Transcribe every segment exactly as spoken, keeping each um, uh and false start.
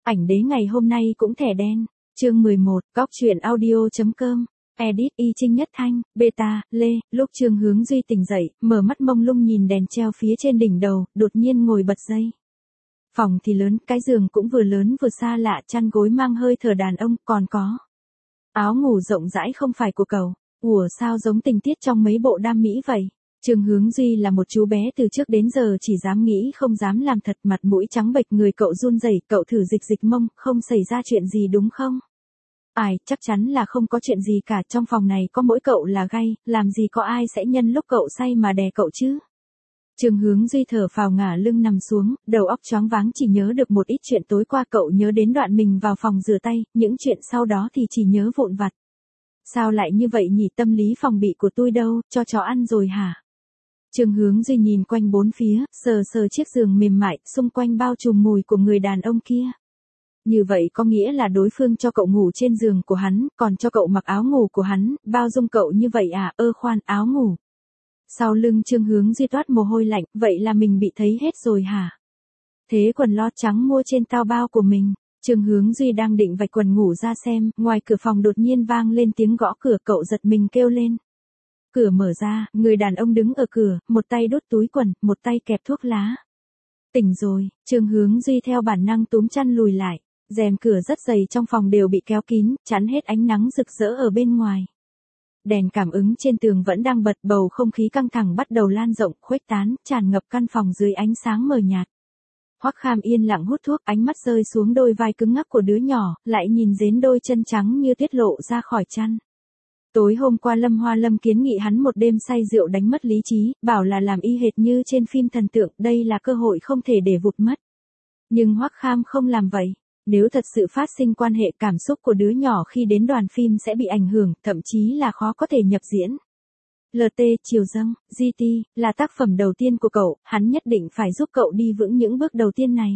Ảnh đế ngày hôm nay cũng thẻ đen. Chương mười một, Góc truyện audio chấm com. Edit Y Trinh Nhất Thanh, Beta, Lê. Lúc Trương Hướng Duy tỉnh dậy, mở mắt mông lung nhìn đèn treo phía trên đỉnh đầu, đột nhiên ngồi bật dậy. Phòng thì lớn, cái giường cũng vừa lớn vừa xa lạ, chăn gối mang hơi thở đàn ông, còn có áo ngủ rộng rãi không phải của cậu. Ủa sao giống tình tiết trong mấy bộ đam mỹ vậy? Trương Hướng Duy là một chú bé từ trước đến giờ chỉ dám nghĩ không dám làm thật, mặt mũi trắng bệch, người cậu run rẩy, cậu thử dịch dịch mông, không xảy ra chuyện gì đúng không? Ai, chắc chắn là không có chuyện gì cả, trong phòng này có mỗi cậu là gay, làm gì có ai sẽ nhân lúc cậu say mà đè cậu chứ? Trương Hướng Duy thở phào ngả lưng nằm xuống, đầu óc choáng váng, chỉ nhớ được một ít chuyện tối qua. Cậu nhớ đến đoạn mình vào phòng rửa tay, những chuyện sau đó thì chỉ nhớ vụn vặt. Sao lại như vậy nhỉ, tâm lý phòng bị của tôi đâu, cho chó ăn rồi hả? Trương Hướng Duy nhìn quanh bốn phía, sờ sờ chiếc giường mềm mại, xung quanh bao trùm mùi của người đàn ông kia. Như vậy có nghĩa là đối phương cho cậu ngủ trên giường của hắn, còn cho cậu mặc áo ngủ của hắn, bao dung cậu như vậy à? Ơ khoan, áo ngủ. Sau lưng Trương Hướng Duy toát mồ hôi lạnh, vậy là mình bị thấy hết rồi hả? Thế quần lót trắng mua trên Taobao của mình. Trương Hướng Duy đang định vạch quần ngủ ra xem, ngoài cửa phòng đột nhiên vang lên tiếng gõ cửa, cậu giật mình kêu lên. Cửa mở ra, người đàn ông đứng ở cửa, một tay đút túi quần, một tay kẹp thuốc lá. Tỉnh rồi, Trương Hướng Duy theo bản năng túm chăn lùi lại, rèm cửa rất dày trong phòng đều bị kéo kín, chắn hết ánh nắng rực rỡ ở bên ngoài. Đèn cảm ứng trên tường vẫn đang bật, bầu không khí căng thẳng bắt đầu lan rộng, khuếch tán, tràn ngập căn phòng dưới ánh sáng mờ nhạt. Hoắc Kham yên lặng hút thuốc, ánh mắt rơi xuống đôi vai cứng ngắc của đứa nhỏ, lại nhìn đến đôi chân trắng như tiết lộ ra khỏi chăn. Tối hôm qua Lâm Hoa Lâm kiến nghị hắn một đêm say rượu đánh mất lý trí, bảo là làm y hệt như trên phim thần tượng, đây là cơ hội không thể để vụt mất. Nhưng Hoắc Kham không làm vậy. Nếu thật sự phát sinh quan hệ, cảm xúc của đứa nhỏ khi đến đoàn phim sẽ bị ảnh hưởng, thậm chí là khó có thể nhập diễn. lờ tê, Chiều Dâng, giê tê, là tác phẩm đầu tiên của cậu, hắn nhất định phải giúp cậu đi vững những bước đầu tiên này.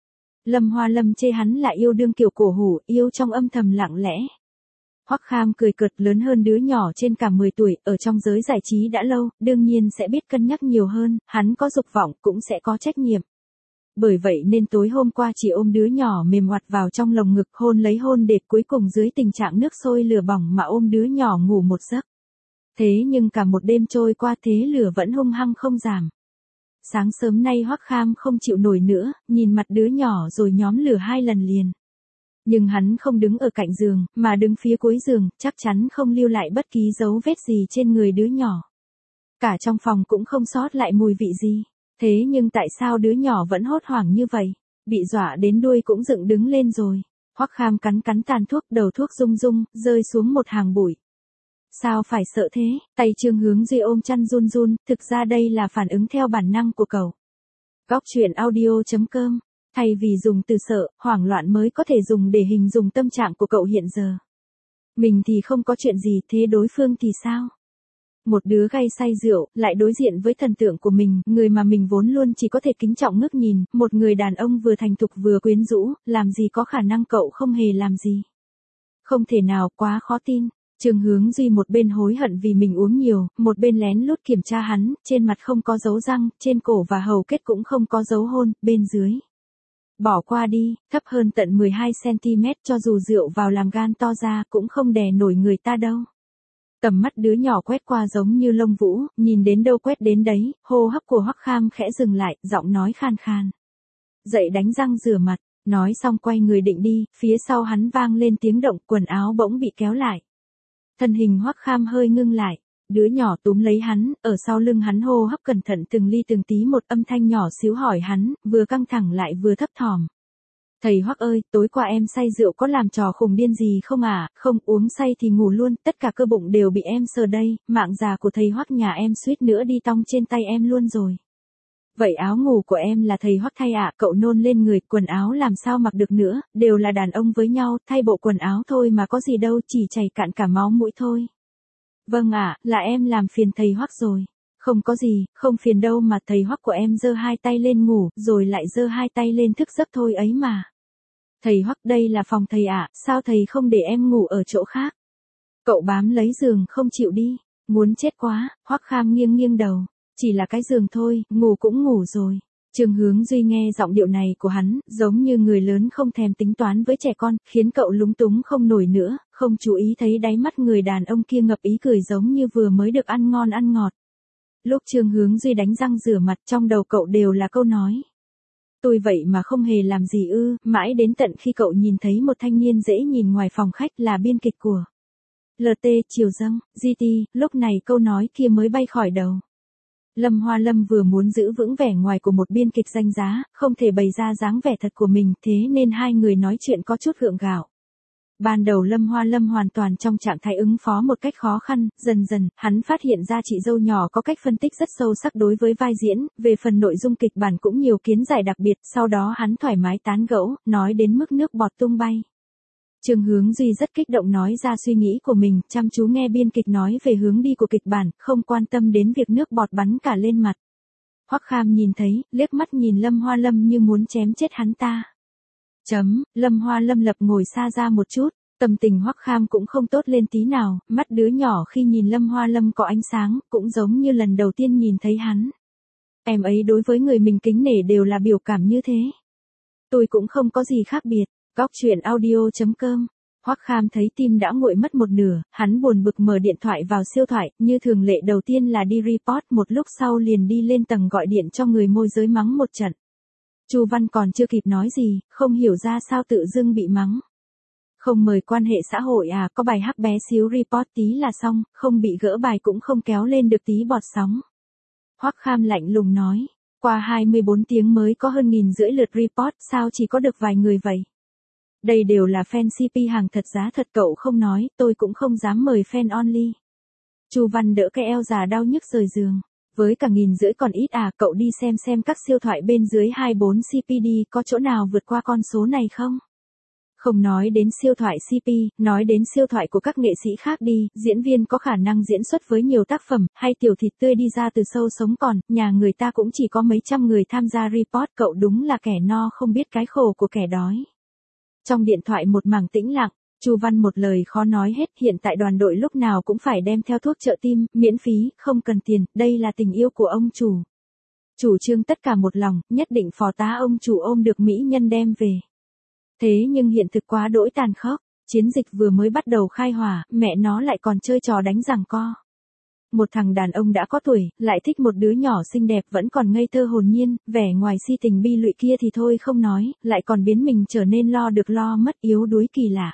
Lâm Hoa Lâm chê hắn là yêu đương kiểu cổ hủ, yêu trong âm thầm lặng lẽ. Hoắc Kham cười cợt, lớn hơn đứa nhỏ trên cả mười tuổi, ở trong giới giải trí đã lâu, đương nhiên sẽ biết cân nhắc nhiều hơn, hắn có dục vọng cũng sẽ có trách nhiệm. Bởi vậy nên tối hôm qua chỉ ôm đứa nhỏ mềm oặt vào trong lồng ngực, hôn lấy hôn để cuối cùng dưới tình trạng nước sôi lửa bỏng mà ôm đứa nhỏ ngủ một giấc. Thế nhưng cả một đêm trôi qua, thế lửa vẫn hung hăng không giảm. Sáng sớm nay Hoắc Kham không chịu nổi nữa, nhìn mặt đứa nhỏ rồi nhóm lửa hai lần liền. Nhưng hắn không đứng ở cạnh giường, mà đứng phía cuối giường, chắc chắn không lưu lại bất kỳ dấu vết gì trên người đứa nhỏ. Cả trong phòng cũng không sót lại mùi vị gì. Thế nhưng tại sao đứa nhỏ vẫn hốt hoảng như vậy? Bị dọa đến đuôi cũng dựng đứng lên rồi. Hoắc Kham cắn cắn tàn thuốc, đầu thuốc rung rung, rơi xuống một hàng bụi. Sao phải sợ thế? Tay Trương Hướng Duy ôm chăn run run, thực ra đây là phản ứng theo bản năng của cậu. Góc truyện audio chấm com. Thay vì dùng từ sợ, hoảng loạn mới có thể dùng để hình dung tâm trạng của cậu hiện giờ. Mình thì không có chuyện gì, thế đối phương thì sao? Một đứa gay say rượu, lại đối diện với thần tượng của mình, người mà mình vốn luôn chỉ có thể kính trọng ngước nhìn, một người đàn ông vừa thành thục vừa quyến rũ, làm gì có khả năng cậu không hề làm gì. Không thể nào, quá khó tin. Trương Hướng Duy một bên hối hận vì mình uống nhiều, một bên lén lút kiểm tra hắn, trên mặt không có dấu răng, trên cổ và hầu kết cũng không có dấu hôn, bên dưới. Bỏ qua đi, thấp hơn tận mười hai xăng ti mét, cho dù rượu vào làm gan to ra cũng không đè nổi người ta đâu. Tầm mắt đứa nhỏ quét qua giống như lông vũ, nhìn đến đâu quét đến đấy, hô hấp của Hoắc Kham khẽ dừng lại, giọng nói khan khan. Dậy đánh răng rửa mặt, nói xong quay người định đi, phía sau hắn vang lên tiếng động, quần áo bỗng bị kéo lại. Thân hình Hoắc Kham hơi ngưng lại, đứa nhỏ túm lấy hắn, ở sau lưng hắn hô hấp cẩn thận từng ly từng tí một, âm thanh nhỏ xíu hỏi hắn, vừa căng thẳng lại vừa thấp thỏm. Thầy Hoắc ơi, tối qua em say rượu có làm trò khùng điên gì không à? Không, uống say thì ngủ luôn, tất cả cơ bụng đều bị em sờ đây, mạng già của thầy Hoắc nhà em suýt nữa đi tong trên tay em luôn rồi. Vậy áo ngủ của em là thầy Hoắc thay ạ? Cậu nôn lên người, quần áo làm sao mặc được nữa, đều là đàn ông với nhau, thay bộ quần áo thôi mà có gì đâu, chỉ chảy cạn cả máu mũi thôi. Vâng ạ, là em làm phiền thầy Hoắc rồi. Không có gì, không phiền đâu mà, thầy Hoắc của em giơ hai tay lên ngủ, rồi lại giơ hai tay lên thức giấc thôi ấy mà. Thầy Hoắc, đây là phòng thầy ạ, sao thầy không để em ngủ ở chỗ khác? Cậu bám lấy giường không chịu đi, muốn chết quá. Hoắc Kham nghiêng nghiêng đầu, chỉ là cái giường thôi, ngủ cũng ngủ rồi. Trương Hướng Duy nghe giọng điệu này của hắn, giống như người lớn không thèm tính toán với trẻ con, khiến cậu lúng túng không nổi nữa, không chú ý thấy đáy mắt người đàn ông kia ngập ý cười giống như vừa mới được ăn ngon ăn ngọt. Lúc Trương Hướng Duy đánh răng rửa mặt trong đầu cậu đều là câu nói. Tôi vậy mà không hề làm gì ư, mãi đến tận khi cậu nhìn thấy một thanh niên dễ nhìn ngoài phòng khách là biên kịch của lờ tê Triều Dâng, giê tê, lúc này câu nói kia mới bay khỏi đầu. Lâm Hoa Lâm vừa muốn giữ vững vẻ ngoài của một biên kịch danh giá, không thể bày ra dáng vẻ thật của mình, thế nên hai người nói chuyện có chút gượng gạo. Ban đầu Lâm Hoa Lâm hoàn toàn trong trạng thái ứng phó một cách khó khăn, dần dần, hắn phát hiện ra chị dâu nhỏ có cách phân tích rất sâu sắc đối với vai diễn, về phần nội dung kịch bản cũng nhiều kiến giải đặc biệt, sau đó hắn thoải mái tán gẫu, nói đến mức nước bọt tung bay. Trương Hướng Duy rất kích động nói ra suy nghĩ của mình, chăm chú nghe biên kịch nói về hướng đi của kịch bản, không quan tâm đến việc nước bọt bắn cả lên mặt. Hoắc Kham nhìn thấy, liếc mắt nhìn Lâm Hoa Lâm như muốn chém chết hắn ta. Chấm, Lâm Hoa Lâm lập ngồi xa ra một chút, tâm tình Hoắc Kham cũng không tốt lên tí nào, mắt đứa nhỏ khi nhìn Lâm Hoa Lâm có ánh sáng, cũng giống như lần đầu tiên nhìn thấy hắn. Em ấy đối với người mình kính nể đều là biểu cảm như thế. Tôi cũng không có gì khác biệt. Góc chuyện audio chấm com. Hoắc Kham thấy tim đã nguội mất một nửa, hắn buồn bực mở điện thoại vào siêu thoại, như thường lệ đầu tiên là đi report, một lúc sau liền đi lên tầng gọi điện cho người môi giới mắng một trận. Chu Văn còn chưa kịp nói gì, không hiểu ra sao tự dưng bị mắng. Không mời quan hệ xã hội à, có bài hắc bé xíu report tí là xong, không bị gỡ bài cũng không kéo lên được tí bọt sóng. Hoắc Kham lạnh lùng nói, qua hai mươi bốn tiếng mới có hơn nghìn rưỡi lượt report, sao chỉ có được vài người vậy? Đây đều là fan xê pê hàng thật giá thật, cậu không nói, tôi cũng không dám mời fan only. Chu Văn đỡ cái eo già đau nhức rời giường. Với cả nghìn rưỡi còn ít à, cậu đi xem xem các siêu thoại bên dưới hai mươi bốn xê pê đi, có chỗ nào vượt qua con số này không? Không nói đến siêu thoại xê pê, nói đến siêu thoại của các nghệ sĩ khác đi, diễn viên có khả năng diễn xuất với nhiều tác phẩm, hay tiểu thịt tươi đi ra từ sâu sống còn, nhà người ta cũng chỉ có mấy trăm người tham gia report, cậu đúng là kẻ no không biết cái khổ của kẻ đói. Trong điện thoại một mảng tĩnh lặng, Chu Văn một lời khó nói hết, hiện tại đoàn đội lúc nào cũng phải đem theo thuốc trợ tim, miễn phí, không cần tiền, đây là tình yêu của ông chủ. Chủ trương tất cả một lòng, nhất định phò tá ông chủ ôm được mỹ nhân đem về. Thế nhưng hiện thực quá đỗi tàn khốc, chiến dịch vừa mới bắt đầu khai hỏa, mẹ nó lại còn chơi trò đánh giằng co. Một thằng đàn ông đã có tuổi, lại thích một đứa nhỏ xinh đẹp vẫn còn ngây thơ hồn nhiên, vẻ ngoài si tình bi lụy kia thì thôi không nói, lại còn biến mình trở nên lo được lo mất, yếu đuối kỳ lạ.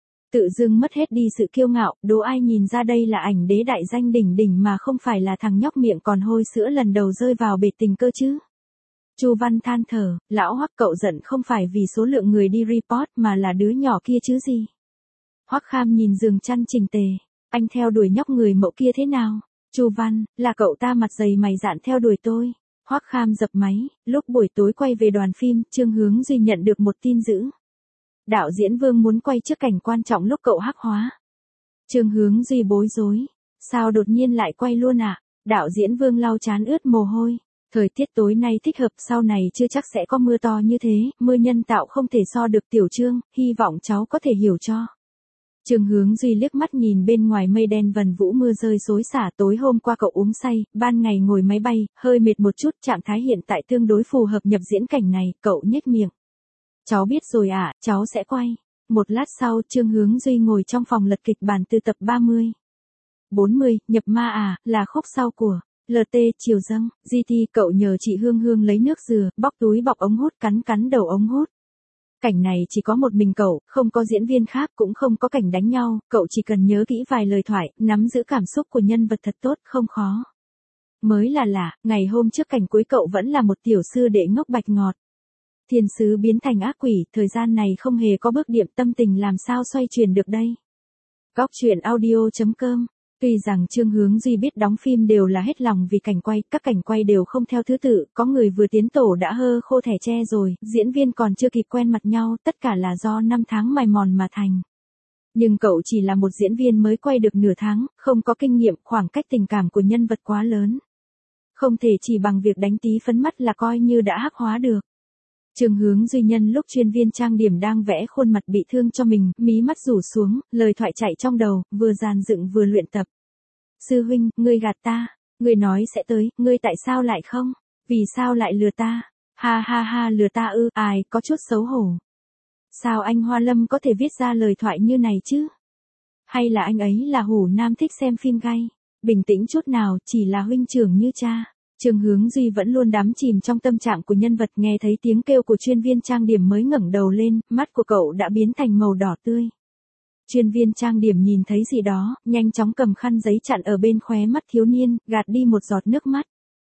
Tự dưng mất hết đi sự kiêu ngạo, đố ai nhìn ra đây là ảnh đế đại danh đỉnh đỉnh mà không phải là thằng nhóc miệng còn hôi sữa lần đầu rơi vào bể tình cơ chứ. Chu Văn than thở, lão Hoắc cậu giận không phải vì số lượng người đi report mà là đứa nhỏ kia chứ gì. Hoắc Kham nhìn giường chăn chỉnh tề, anh theo đuổi nhóc người mẫu kia thế nào? Chu Văn, là cậu ta mặt dày mày dạn theo đuổi tôi. Hoắc Kham dập máy, lúc buổi tối quay về đoàn phim, Trương Hướng Duy nhận được một tin dữ. Đạo diễn Vương muốn quay trước cảnh quan trọng lúc cậu hắc hóa. Trương Hướng Duy bối rối, sao đột nhiên lại quay luôn ạ? À? Đạo diễn Vương lau trán ướt mồ hôi. Thời tiết tối nay thích hợp, sau này chưa chắc sẽ có mưa to như thế, mưa nhân tạo không thể so được Tiểu Trương, hy vọng cháu có thể hiểu cho. Trương Hướng Duy liếc mắt nhìn bên ngoài mây đen vần vũ mưa rơi xối xả, tối hôm qua cậu uống say, ban ngày ngồi máy bay, hơi mệt một chút, trạng thái hiện tại tương đối phù hợp nhập diễn cảnh này, cậu nhếch miệng. Cháu biết rồi ạ, à, cháu sẽ quay. Một lát sau, Trương Hướng Duy ngồi trong phòng lật kịch bản từ tập ba mươi. bốn mươi, nhập ma à, là khúc sau của lờ tê Triều Dâng, giê tê, cậu nhờ chị Hương Hương lấy nước dừa, bóc túi bọc ống hút, cắn cắn đầu ống hút. Cảnh này chỉ có một mình cậu, không có diễn viên khác, cũng không có cảnh đánh nhau, cậu chỉ cần nhớ kỹ vài lời thoại, nắm giữ cảm xúc của nhân vật thật tốt, không khó. Mới là lạ, ngày hôm trước cảnh cuối cậu vẫn là một tiểu sư đệ ngốc bạch ngọt. Thiên sứ biến thành ác quỷ, thời gian này không hề có bước điểm, tâm tình làm sao xoay chuyển được đây. Góc chuyện audio chấm com. Tuy rằng Trương Hướng Duy biết đóng phim đều là hết lòng vì cảnh quay, các cảnh quay đều không theo thứ tự, có người vừa tiến tổ đã hơ khô thẻ tre rồi, diễn viên còn chưa kịp quen mặt nhau, tất cả là do năm tháng mài mòn mà thành. Nhưng cậu chỉ là một diễn viên mới quay được nửa tháng, không có kinh nghiệm, khoảng cách tình cảm của nhân vật quá lớn. Không thể chỉ bằng việc đánh tí phấn mắt là coi như đã hắc hóa được. Trương Hướng Duy nhân lúc chuyên viên trang điểm đang vẽ khuôn mặt bị thương cho mình, mí mắt rủ xuống, lời thoại chạy trong đầu, vừa dàn dựng vừa luyện tập. Sư huynh, ngươi gạt ta, ngươi nói sẽ tới, ngươi tại sao lại không? Vì sao lại lừa ta? Ha ha ha, lừa ta ư? Ai, có chút xấu hổ. Sao anh Hoa Lâm có thể viết ra lời thoại như này chứ? Hay là anh ấy là hủ nam thích xem phim gay? Bình tĩnh chút nào, chỉ là huynh trưởng như cha. Trương Hướng Duy vẫn luôn đắm chìm trong tâm trạng của nhân vật, nghe thấy tiếng kêu của chuyên viên trang điểm mới ngẩng đầu lên, mắt của cậu đã biến thành màu đỏ tươi. Chuyên viên trang điểm nhìn thấy gì đó, nhanh chóng cầm khăn giấy chặn ở bên khóe mắt thiếu niên, gạt đi một giọt nước mắt.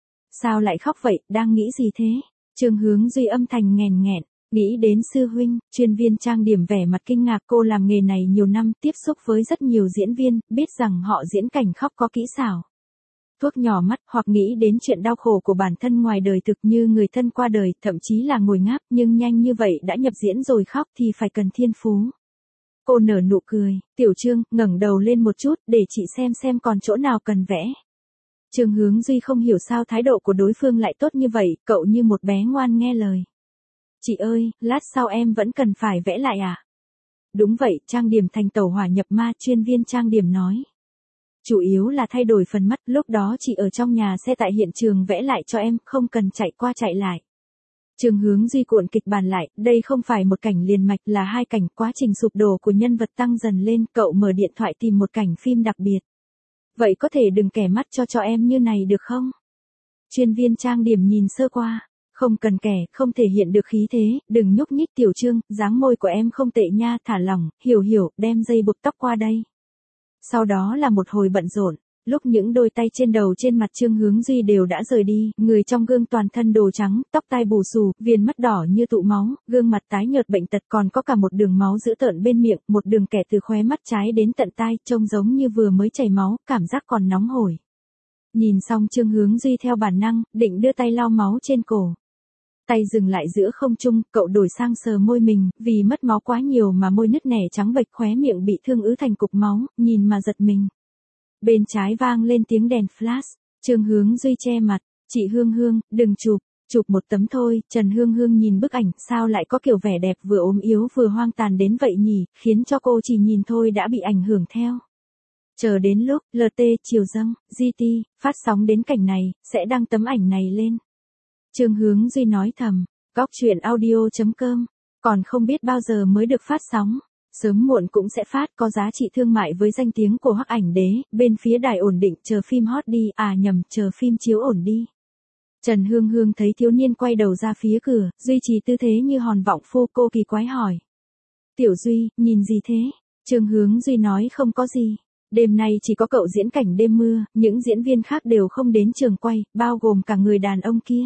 Sao lại khóc vậy, đang nghĩ gì thế? Trương Hướng Duy âm thanh nghèn nghẹn, nghĩ đến sư huynh. Chuyên viên trang điểm vẻ mặt kinh ngạc, cô làm nghề này nhiều năm, tiếp xúc với rất nhiều diễn viên, biết rằng họ diễn cảnh khóc có kỹ xảo. Thuốc nhỏ mắt, hoặc nghĩ đến chuyện đau khổ của bản thân ngoài đời thực như người thân qua đời, thậm chí là ngồi ngáp, nhưng nhanh như vậy đã nhập diễn rồi khóc thì phải cần thiên phú. Cô nở nụ cười, Tiểu Trương, ngẩng đầu lên một chút, để chị xem xem còn chỗ nào cần vẽ. Trương Hướng Duy không hiểu sao thái độ của đối phương lại tốt như vậy, cậu như một bé ngoan nghe lời. Chị ơi, lát sau em vẫn cần phải vẽ lại à? Đúng vậy, trang điểm thành tẩu hỏa nhập ma, chuyên viên trang điểm nói. Chủ yếu là thay đổi phần mắt, lúc đó chị ở trong nhà sẽ tại hiện trường vẽ lại cho em, không cần chạy qua chạy lại. Trương Hướng Duy cuộn kịch bản lại, đây không phải một cảnh liền mạch, là hai cảnh, quá trình sụp đổ của nhân vật tăng dần lên, cậu mở điện thoại tìm một cảnh phim đặc biệt. Vậy có thể đừng kẻ mắt cho cho em như này được không? Chuyên viên trang điểm nhìn sơ qua. Không cần kẻ, không thể hiện được khí thế, đừng nhúc nhích Tiểu Trương, dáng môi của em không tệ nha, thả lỏng, hiểu hiểu, đem dây buộc tóc qua đây. Sau đó là một hồi bận rộn, lúc những đôi tay trên đầu trên mặt Trương Hướng Duy đều đã rời đi, người trong gương toàn thân đồ trắng, tóc tai bù xù, viền mắt đỏ như tụ máu, gương mặt tái nhợt bệnh tật, còn có cả một đường máu dữ tợn bên miệng, một đường kẻ từ khóe mắt trái đến tận tai, trông giống như vừa mới chảy máu, cảm giác còn nóng hổi. Nhìn xong Trương Hướng Duy theo bản năng, định đưa tay lau máu trên cổ. Tay dừng lại giữa không trung, cậu đổi sang sờ môi mình, vì mất máu quá nhiều mà môi nứt nẻ trắng bệch, khóe miệng bị thương ứ thành cục máu, nhìn mà giật mình. Bên trái vang lên tiếng đèn flash, Trương Hướng Duy che mặt, chị Hương Hương, đừng chụp, chụp một tấm thôi. Trần Hương Hương nhìn bức ảnh, sao lại có kiểu vẻ đẹp vừa ốm yếu vừa hoang tàn đến vậy nhỉ, khiến cho cô chỉ nhìn thôi đã bị ảnh hưởng theo. Chờ đến lúc, lờ tê, chiều dâng, giê tê, phát sóng đến cảnh này, sẽ đăng tấm ảnh này lên. Trương Hướng Duy nói thầm, góc truyện audio chấm com, còn không biết bao giờ mới được phát sóng, sớm muộn cũng sẽ phát, có giá trị thương mại với danh tiếng của Hắc Ảnh Đế, bên phía đài ổn định, chờ phim hot đi, à nhầm, chờ phim chiếu ổn đi. Trần Hương Hương thấy thiếu niên quay đầu ra phía cửa, duy trì tư thế như hòn vọng phu, cô kỳ quái hỏi. Tiểu Duy, nhìn gì thế? Trương Hướng Duy nói không có gì. Đêm nay chỉ có cậu diễn cảnh đêm mưa, những diễn viên khác đều không đến trường quay, bao gồm cả người đàn ông kia.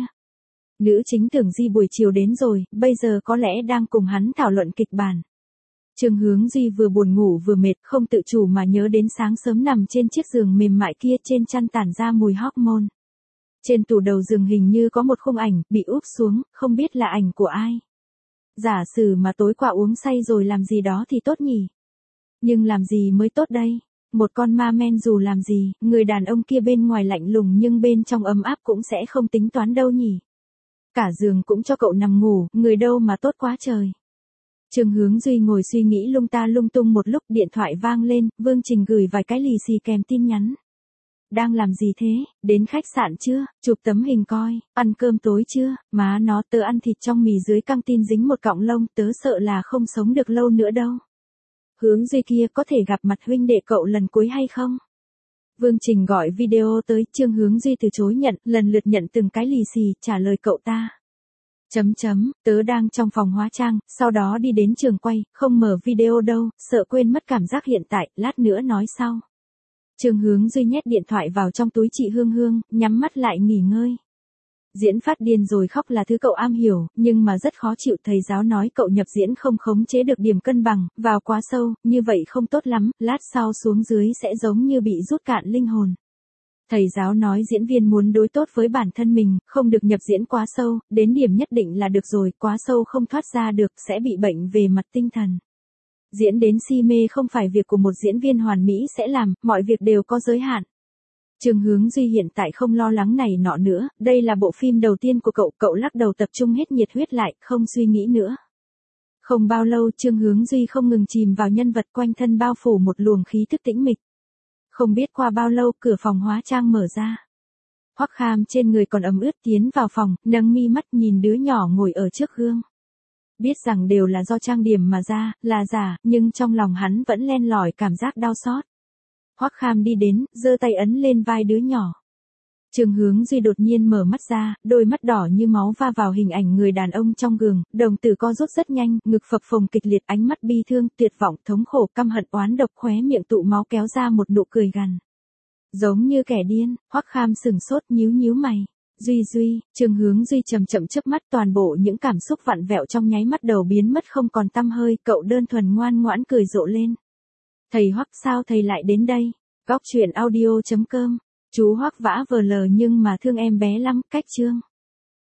Nữ chính Tưởng Di buổi chiều đến rồi, bây giờ có lẽ đang cùng hắn thảo luận kịch bản. Trương Hướng Duy vừa buồn ngủ vừa mệt, không tự chủ mà nhớ đến sáng sớm nằm trên chiếc giường mềm mại kia, trên chăn tản ra mùi hormone. Trên tủ đầu giường hình như có một khung ảnh, bị úp xuống, không biết là ảnh của ai. Giả sử mà tối qua uống say rồi làm gì đó thì tốt nhỉ? Nhưng làm gì mới tốt đây? Một con ma men dù làm gì, người đàn ông kia bên ngoài lạnh lùng nhưng bên trong ấm áp cũng sẽ không tính toán đâu nhỉ? Cả giường cũng cho cậu nằm ngủ, người đâu mà tốt quá trời. Trương Hướng Duy ngồi suy nghĩ lung ta lung tung một lúc, điện thoại vang lên, Vương Trình gửi vài cái lì xì kèm tin nhắn. Đang làm gì thế, đến khách sạn chưa, chụp tấm hình coi, ăn cơm tối chưa, má nó, tớ ăn thịt trong mì dưới căng tin dính một cọng lông, tớ sợ là không sống được lâu nữa đâu. Hướng Duy kia, có thể gặp mặt huynh đệ cậu lần cuối hay không? Vương Trình gọi video tới, Trương Hướng Duy từ chối nhận, lần lượt nhận từng cái lì xì, trả lời cậu ta. Chấm chấm, tớ đang trong phòng hóa trang, sau đó đi đến trường quay, không mở video đâu, sợ quên mất cảm giác hiện tại, lát nữa nói sau. Trương Hướng Duy nhét điện thoại vào trong túi chị Hương Hương, nhắm mắt lại nghỉ ngơi. Diễn phát điên rồi khóc là thứ cậu am hiểu, nhưng mà rất khó chịu, thầy giáo nói cậu nhập diễn không khống chế được điểm cân bằng, vào quá sâu, như vậy không tốt lắm, lát sau xuống dưới sẽ giống như bị rút cạn linh hồn. Thầy giáo nói diễn viên muốn đối tốt với bản thân mình, không được nhập diễn quá sâu, đến điểm nhất định là được rồi, quá sâu không thoát ra được, sẽ bị bệnh về mặt tinh thần. Diễn đến si mê không phải việc của một diễn viên hoàn mỹ sẽ làm, mọi việc đều có giới hạn. Trương Hướng Duy hiện tại không lo lắng này nọ nữa, đây là bộ phim đầu tiên của cậu, cậu lắc đầu tập trung hết nhiệt huyết lại, không suy nghĩ nữa. Không bao lâu Trương Hướng Duy không ngừng chìm vào nhân vật, quanh thân bao phủ một luồng khí thức tĩnh mịch. Không biết qua bao lâu cửa phòng hóa trang mở ra. Hoắc Kham trên người còn ẩm ướt tiến vào phòng, nâng mi mắt nhìn đứa nhỏ ngồi ở trước gương. Biết rằng đều là do trang điểm mà ra, là giả, nhưng trong lòng hắn vẫn len lỏi cảm giác đau xót. Hoắc Kham đi đến, giơ tay ấn lên vai đứa nhỏ. Trường Hướng Duy đột nhiên mở mắt ra, đôi mắt đỏ như máu va vào hình ảnh người đàn ông trong gương, đồng tử co rút rất nhanh, ngực phập phồng kịch liệt, ánh mắt bi thương, tuyệt vọng, thống khổ, căm hận, oán độc, khóe miệng tụ máu kéo ra một nụ cười gằn. Giống như kẻ điên, Hoắc Kham sừng sốt nhíu nhíu mày. Duy Duy, Trường Hướng Duy chậm chậm chớp mắt, toàn bộ những cảm xúc vặn vẹo trong nháy mắt đầu biến mất không còn tăm hơi, cậu đơn thuần ngoan ngoãn cười rộ lên. Thầy Hoắc, sao thầy lại đến đây? Góc truyện audio chấm com. Chú Hoắc vã vờ lờ nhưng mà thương em bé lắm, cách chương.